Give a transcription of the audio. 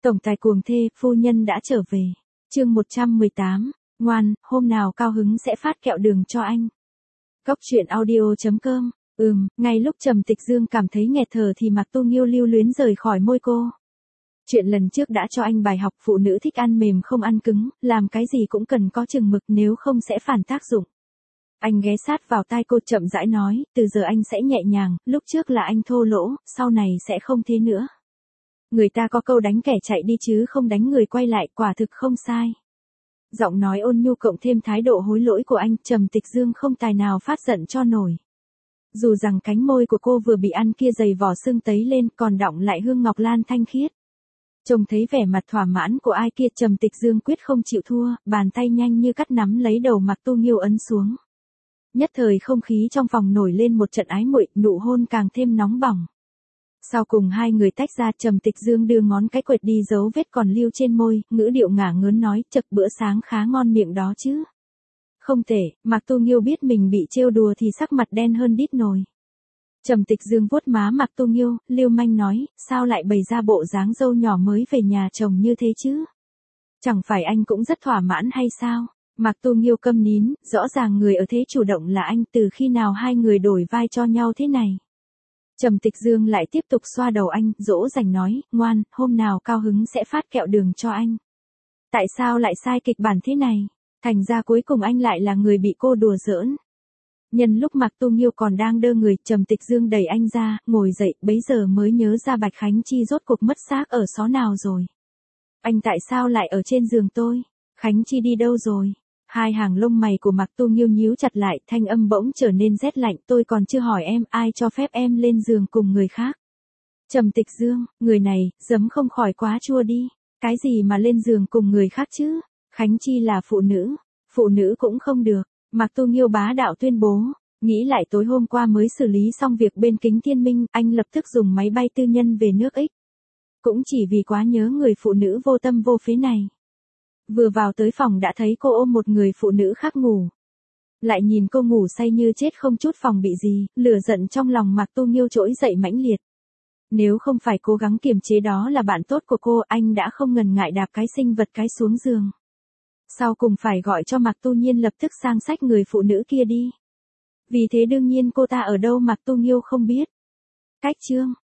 Tổng tài cuồng thê, phu nhân đã trở về. Chương 118, ngoan, hôm nào cao hứng sẽ phát kẹo đường cho anh. Cốc truyện audio.com. Ngay lúc Trầm Tịch Dương cảm thấy nghẹt thở thì Mạc Tu Nghiêu lưu luyến rời khỏi môi cô. Chuyện lần trước đã cho anh bài học, phụ nữ thích ăn mềm không ăn cứng, làm cái gì cũng cần có chừng mực, nếu không sẽ phản tác dụng. Anh ghé sát vào tai cô chậm rãi nói, từ giờ anh sẽ nhẹ nhàng, lúc trước là anh thô lỗ, sau này sẽ không thế nữa. Người ta có câu đánh kẻ chạy đi chứ không đánh người quay lại, quả thực không sai. Giọng nói ôn nhu cộng thêm thái độ hối lỗi của anh, Trầm Tịch Dương không tài nào phát giận cho nổi. Dù rằng cánh môi của cô vừa bị ăn kia dày vỏ sưng tấy lên, còn đọng lại hương ngọc lan thanh khiết. Trông thấy vẻ mặt thỏa mãn của ai kia, Trầm Tịch Dương quyết không chịu thua, bàn tay nhanh như cắt nắm lấy đầu Mạc Tu Nghiêu ấn xuống. Nhất thời không khí trong phòng nổi lên một trận ái muội, nụ hôn càng thêm nóng bỏng. Sau cùng hai người tách ra, Trầm Tịch Dương đưa ngón cái quệt đi dấu vết còn lưu trên môi, ngữ điệu ngả ngớn nói, chậc bữa sáng khá ngon miệng đó chứ. Không thể, Mạc Tu Nghiêu biết mình bị trêu đùa thì sắc mặt đen hơn đít nồi. Trầm Tịch Dương vuốt má Mạc Tu Nghiêu, lưu manh nói, sao lại bày ra bộ dáng dâu nhỏ mới về nhà chồng như thế chứ? Chẳng phải anh cũng rất thỏa mãn hay sao? Mạc Tu Nghiêu câm nín, rõ ràng người ở thế chủ động là anh, từ khi nào hai người đổi vai cho nhau thế này? Trầm Tịch Dương lại tiếp tục xoa đầu anh, dỗ dành nói, ngoan, hôm nào cao hứng sẽ phát kẹo đường cho anh. Tại sao lại sai kịch bản thế này? Thành ra cuối cùng anh lại là người bị cô đùa giỡn. Nhân lúc Mạc Tu Nghiêu còn đang đơ người, Trầm Tịch Dương đẩy anh ra, ngồi dậy, bấy giờ mới nhớ ra Bạch Khánh Chi rốt cuộc mất xác ở xó nào rồi. Anh tại sao lại ở trên giường tôi? Khánh Chi đi đâu rồi? Hai hàng lông mày của Mạc Tu Nghiêu nhíu chặt lại, thanh âm bỗng trở nên rét lạnh, tôi còn chưa hỏi em, ai cho phép em lên giường cùng người khác? Trầm Tịch Dương, người này, giấm không khỏi quá chua đi. Cái gì mà lên giường cùng người khác chứ? Khánh Chi là phụ nữ cũng không được. Mạc Tu Nghiêu bá đạo tuyên bố, nghĩ lại tối hôm qua mới xử lý xong việc bên Kính Thiên Minh, anh lập tức dùng máy bay tư nhân về nước X. Cũng chỉ vì quá nhớ người phụ nữ vô tâm vô phế này. Vừa vào tới phòng đã thấy cô ôm một người phụ nữ khác ngủ. Lại nhìn cô ngủ say như chết không chút phòng bị gì, lửa giận trong lòng Mạc Tu Nghiêu trỗi dậy mãnh liệt. Nếu không phải cố gắng kiềm chế đó là bạn tốt của cô, anh đã không ngần ngại đạp cái sinh vật cái xuống giường. Sau cùng phải gọi cho Mạc Tu Nhiên lập tức sang xách người phụ nữ kia đi. Vì thế đương nhiên cô ta ở đâu Mạc Tu Nghiêu không biết. Cách chương